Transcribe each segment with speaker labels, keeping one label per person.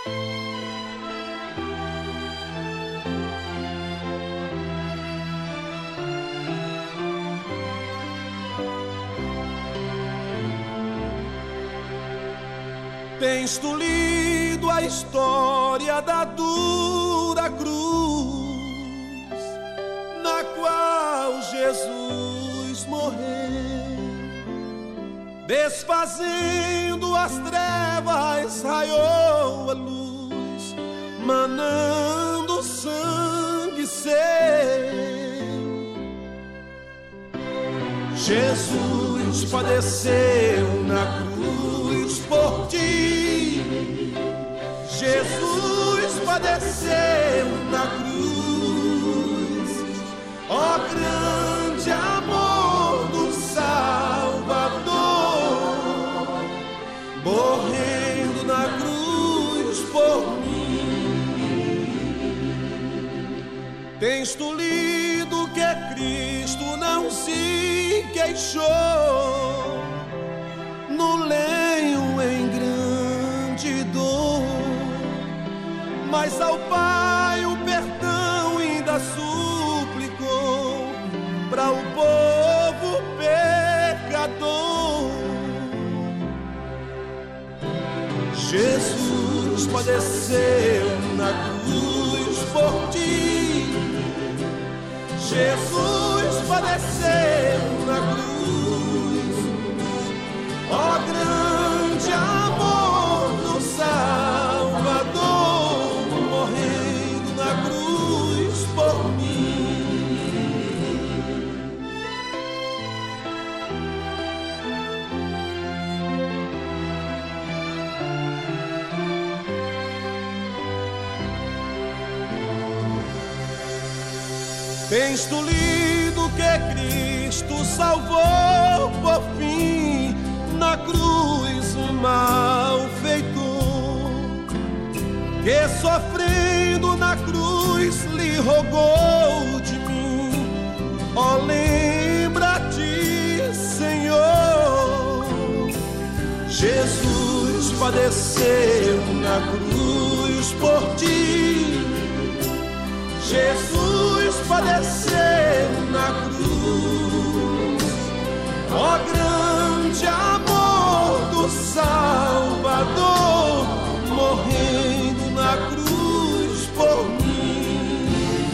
Speaker 1: Tens tu lido a história da dura cruz, na qual Jesus morreu, desfazendo as trevas, raiou a luz, manando sangue seu. Jesus padeceu na cruz por ti, Jesus padeceu na cruz, ó grande amor do Salvador, morrendo na cruz por mim. Tens tu lido que Cristo não se queixou no lenho em grande dor, mas ao Pai o perdão ainda suplicou para o povo pecador. Jesus padeceu na cruz por ti, Jesus padeceu na cruz, ó grande amor do Salvador, morrendo na cruz por mim. Tens tu lido que Cristo salvou por fim na cruz o malfeitor, que sofrendo na cruz lhe rogou de mim, ó lembra-te, Senhor. Jesus padeceu na cruz por ti, Jesus padeceu na cruz, ó grande amor do Salvador, morrendo na cruz por mim.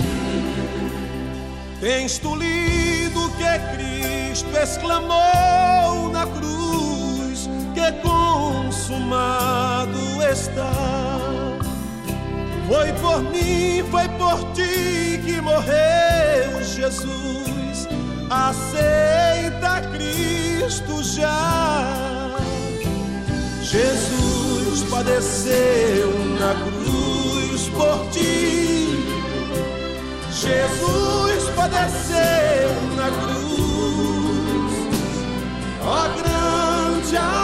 Speaker 1: Tens tu lido que Cristo exclamou na cruz, que consumado está. Foi por mim, foi por ti que morreu Jesus, aceita Cristo já. Jesus padeceu na cruz por ti, Jesus padeceu na cruz, ó grande amor